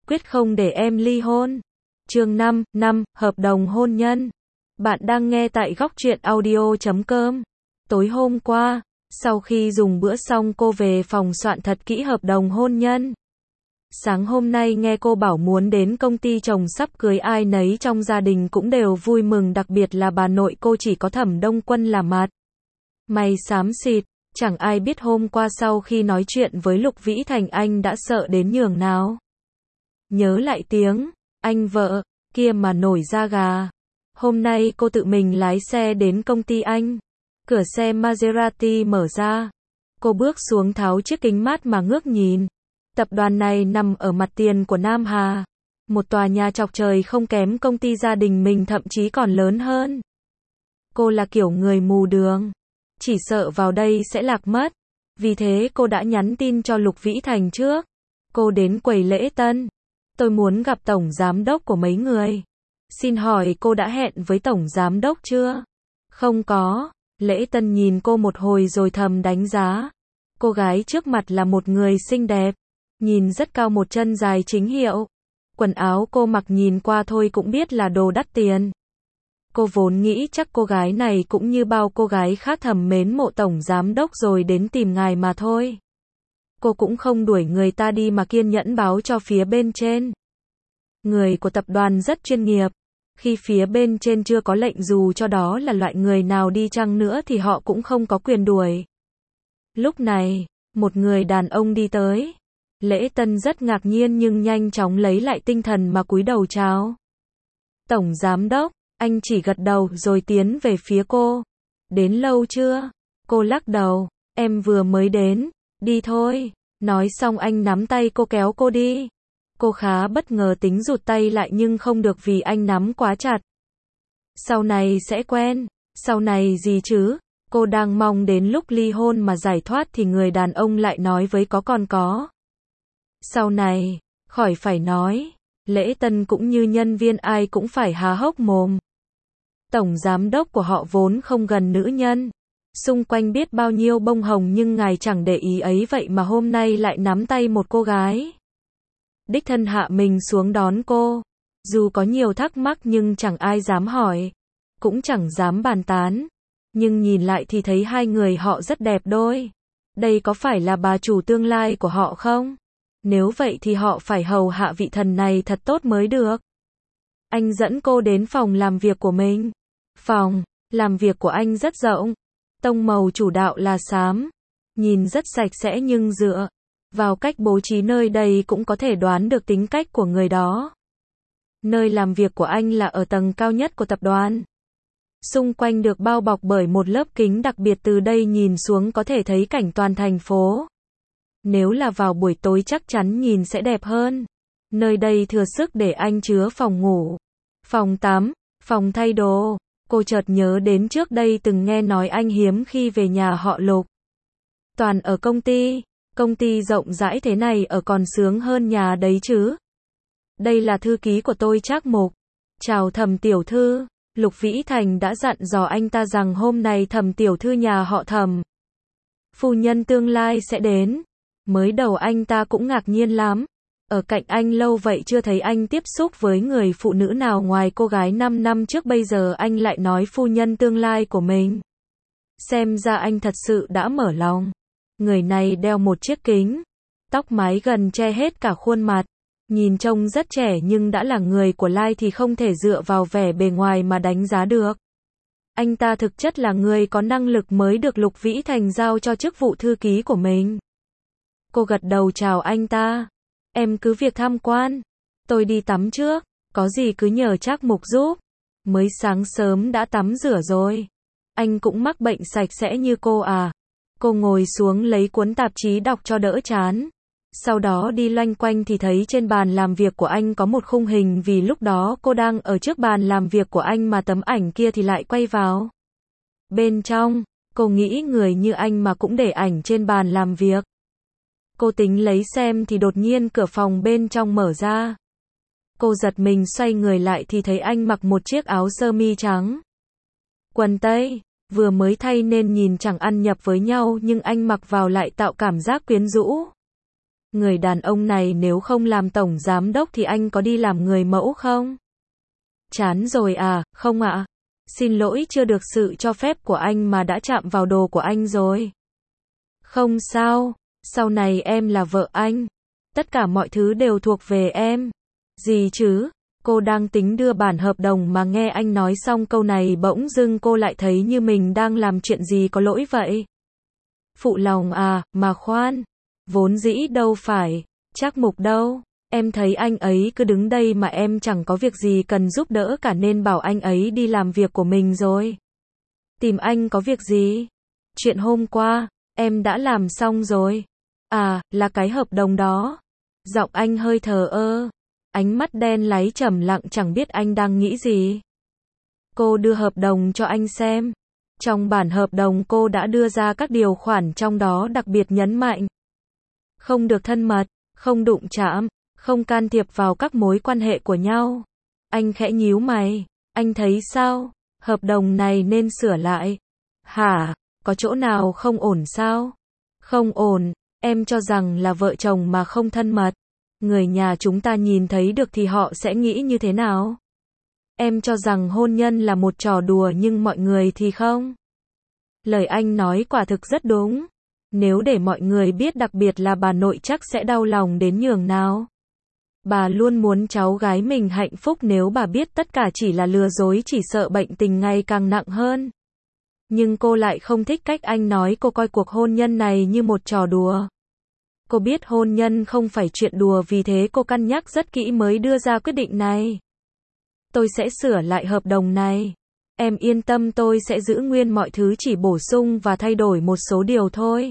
quyết không để em ly hôn. Chương 5, hợp đồng hôn nhân. Bạn đang nghe tại góc truyện audio.com. Tối hôm qua, sau khi dùng bữa xong cô về phòng soạn thật kỹ hợp đồng hôn nhân. Sáng hôm nay nghe cô bảo muốn đến công ty chồng sắp cưới, ai nấy trong gia đình cũng đều vui mừng, đặc biệt là bà nội cô, chỉ có Thẩm Đông Quân là mặt mày xám xịt. Chẳng ai biết hôm qua sau khi nói chuyện với Lục Vĩ Thành anh đã sợ đến nhường nào. Nhớ lại tiếng anh vợ kia mà nổi da gà. Hôm nay cô tự mình lái xe đến công ty anh. Cửa xe Maserati mở ra. Cô bước xuống tháo chiếc kính mát mà ngước nhìn. Tập đoàn này nằm ở mặt tiền của Nam Hà. Một tòa nhà chọc trời không kém công ty gia đình mình, thậm chí còn lớn hơn. Cô là kiểu người mù đường. Chỉ sợ vào đây sẽ lạc mất. Vì thế cô đã nhắn tin cho Lục Vĩ Thành trước. Cô đến quầy lễ tân. Tôi muốn gặp tổng giám đốc của mấy người. Xin hỏi cô đã hẹn với tổng giám đốc chưa? Không có. Lễ tân nhìn cô một hồi rồi thầm đánh giá. Cô gái trước mặt là một người xinh đẹp. Nhìn rất cao, một chân dài chính hiệu. Quần áo cô mặc nhìn qua thôi cũng biết là đồ đắt tiền. Cô vốn nghĩ chắc cô gái này cũng như bao cô gái khác thầm mến mộ tổng giám đốc rồi đến tìm ngài mà thôi. Cô cũng không đuổi người ta đi mà kiên nhẫn báo cho phía bên trên. Người của tập đoàn rất chuyên nghiệp. Khi phía bên trên chưa có lệnh, dù cho đó là loại người nào đi chăng nữa thì họ cũng không có quyền đuổi. Lúc này, một người đàn ông đi tới. Lễ tân rất ngạc nhiên nhưng nhanh chóng lấy lại tinh thần mà cúi đầu chào. Tổng giám đốc. Anh chỉ gật đầu rồi tiến về phía cô. Đến lâu chưa? Cô lắc đầu. Em vừa mới đến. Đi thôi. Nói xong anh nắm tay cô kéo cô đi. Cô khá bất ngờ, tính rụt tay lại nhưng không được vì anh nắm quá chặt. Sau này sẽ quen. Sau này gì chứ? Cô đang mong đến lúc ly hôn mà giải thoát thì người đàn ông lại nói với có. Sau này, khỏi phải nói. Lễ tân cũng như nhân viên ai cũng phải há hốc mồm. Tổng giám đốc của họ vốn không gần nữ nhân. Xung quanh biết bao nhiêu bông hồng nhưng ngài chẳng để ý ấy, vậy mà hôm nay lại nắm tay một cô gái. Đích thân hạ mình xuống đón cô. Dù có nhiều thắc mắc nhưng chẳng ai dám hỏi. Cũng chẳng dám bàn tán. Nhưng nhìn lại thì thấy hai người họ rất đẹp đôi. Đây có phải là bà chủ tương lai của họ không? Nếu vậy thì họ phải hầu hạ vị thần này thật tốt mới được. Anh dẫn cô đến phòng làm việc của mình. Phòng làm việc của anh rất rộng. Tông màu chủ đạo là xám. Nhìn rất sạch sẽ nhưng dựa vào cách bố trí nơi đây cũng có thể đoán được tính cách của người đó. Nơi làm việc của anh là ở tầng cao nhất của tập đoàn. Xung quanh được bao bọc bởi một lớp kính đặc biệt, từ đây nhìn xuống có thể thấy cảnh toàn thành phố. Nếu là vào buổi tối chắc chắn nhìn sẽ đẹp hơn. Nơi đây thừa sức để anh chứa phòng ngủ, phòng tắm, phòng thay đồ. Cô chợt nhớ đến trước đây từng nghe nói anh hiếm khi về nhà họ Lục. Toàn ở công ty rộng rãi thế này ở còn sướng hơn nhà đấy chứ. Đây là thư ký của tôi Trác Mục. Chào Thẩm tiểu thư. Lục Vĩ Thành đã dặn dò anh ta rằng hôm nay Thẩm tiểu thư nhà họ Thẩm, phu nhân tương lai sẽ đến. Mới đầu anh ta cũng ngạc nhiên lắm. Ở cạnh anh lâu vậy chưa thấy anh tiếp xúc với người phụ nữ nào ngoài cô gái 5 năm trước, bây giờ anh lại nói phu nhân tương lai của mình. Xem ra anh thật sự đã mở lòng. Người này đeo một chiếc kính, tóc mái gần che hết cả khuôn mặt. Nhìn trông rất trẻ nhưng đã là người của Lai thì không thể dựa vào vẻ bề ngoài mà đánh giá được. Anh ta thực chất là người có năng lực mới được Lục Vĩ Thành giao cho chức vụ thư ký của mình. Cô gật đầu chào anh ta. Em cứ việc tham quan. Tôi đi tắm trước. Có gì cứ nhờ Trác Mục giúp. Mới sáng sớm đã tắm rửa rồi. Anh cũng mắc bệnh sạch sẽ như cô à? Cô ngồi xuống lấy cuốn tạp chí đọc cho đỡ chán. Sau đó đi loanh quanh thì thấy trên bàn làm việc của anh có một khung hình, vì lúc đó cô đang ở trước bàn làm việc của anh mà tấm ảnh kia thì lại quay vào bên trong. Cô nghĩ người như anh mà cũng để ảnh trên bàn làm việc. Cô tính lấy xem thì đột nhiên cửa phòng bên trong mở ra. Cô giật mình xoay người lại thì thấy anh mặc một chiếc áo sơ mi trắng, quần tây, vừa mới thay nên nhìn chẳng ăn nhập với nhau, nhưng anh mặc vào lại tạo cảm giác quyến rũ. Người đàn ông này nếu không làm tổng giám đốc thì anh có đi làm người mẫu không? Chán rồi à, không ạ. Xin lỗi chưa được sự cho phép của anh mà đã chạm vào đồ của anh rồi. Không sao, sau này em là vợ anh. Tất cả mọi thứ đều thuộc về em. Gì chứ? Cô đang tính đưa bản hợp đồng mà nghe anh nói xong câu này bỗng dưng cô lại thấy như mình đang làm chuyện gì có lỗi vậy. Phụ lòng à, mà khoan. Vốn dĩ đâu phải. Trác Mục đâu? Em thấy anh ấy cứ đứng đây mà em chẳng có việc gì cần giúp đỡ cả nên bảo anh ấy đi làm việc của mình rồi. Tìm anh có việc gì? Chuyện hôm qua, em đã làm xong rồi. À, là cái hợp đồng đó. Giọng anh hơi thờ ơ. Ánh mắt đen láy trầm lặng chẳng biết anh đang nghĩ gì. Cô đưa hợp đồng cho anh xem. Trong bản hợp đồng cô đã đưa ra các điều khoản trong đó đặc biệt nhấn mạnh. Không được thân mật, không đụng chạm, không can thiệp vào các mối quan hệ của nhau. Anh khẽ nhíu mày. Anh thấy sao? Hợp đồng này nên sửa lại. Hả? Có chỗ nào không ổn sao? Không ổn. Em cho rằng là vợ chồng mà không thân mật. Người nhà chúng ta nhìn thấy được thì họ sẽ nghĩ như thế nào? Em cho rằng hôn nhân là một trò đùa nhưng mọi người thì không. Lời anh nói quả thực rất đúng. Nếu để mọi người biết đặc biệt là bà nội chắc sẽ đau lòng đến nhường nào. Bà luôn muốn cháu gái mình hạnh phúc nếu bà biết tất cả chỉ là lừa dối chỉ sợ bệnh tình ngày càng nặng hơn. Nhưng cô lại không thích cách anh nói cô coi cuộc hôn nhân này như một trò đùa. Cô biết hôn nhân không phải chuyện đùa vì thế cô cân nhắc rất kỹ mới đưa ra quyết định này. Tôi sẽ sửa lại hợp đồng này. Em yên tâm tôi sẽ giữ nguyên mọi thứ chỉ bổ sung và thay đổi một số điều thôi.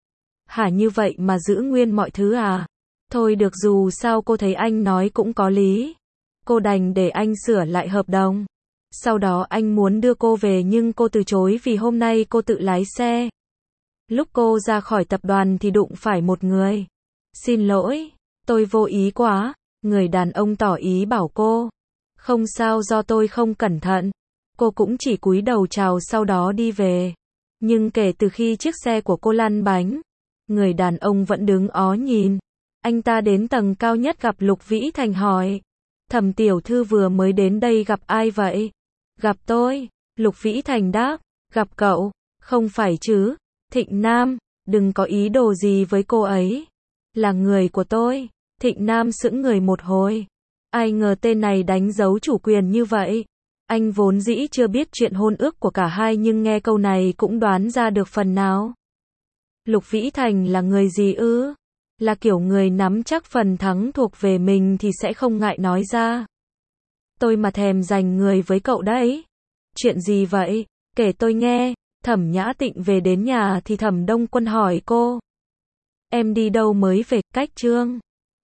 Hả như vậy mà giữ nguyên mọi thứ à? Thôi được dù sao cô thấy anh nói cũng có lý. Cô đành để anh sửa lại hợp đồng. Sau đó anh muốn đưa cô về nhưng cô từ chối vì hôm nay cô tự lái xe. Lúc cô ra khỏi tập đoàn thì đụng phải một người. Xin lỗi, tôi vô ý quá. Người đàn ông tỏ ý bảo cô. Không sao do tôi không cẩn thận. Cô cũng chỉ cúi đầu chào sau đó đi về. Nhưng kể từ khi chiếc xe của cô lăn bánh, người đàn ông vẫn đứng ó nhìn. Anh ta đến tầng cao nhất gặp Lục Vĩ Thành hỏi. Thẩm tiểu thư vừa mới đến đây gặp ai vậy? Gặp tôi. Lục Vĩ Thành đáp. Gặp cậu? Không phải chứ? Thịnh Nam, đừng có ý đồ gì với cô ấy. Là người của tôi. Thịnh Nam sững người một hồi. Ai ngờ tên này đánh dấu chủ quyền như vậy. Anh vốn dĩ chưa biết chuyện hôn ước của cả hai nhưng nghe câu này cũng đoán ra được phần nào. Lục Vĩ Thành là người gì ư? Là kiểu người nắm chắc phần thắng thuộc về mình thì sẽ không ngại nói ra. Tôi mà thèm giành người với cậu đấy. Chuyện gì vậy? Kể tôi nghe. Thẩm Nhã Tịnh về đến nhà thì Thẩm Đông Quân hỏi cô. Em đi đâu mới về? Cách Trương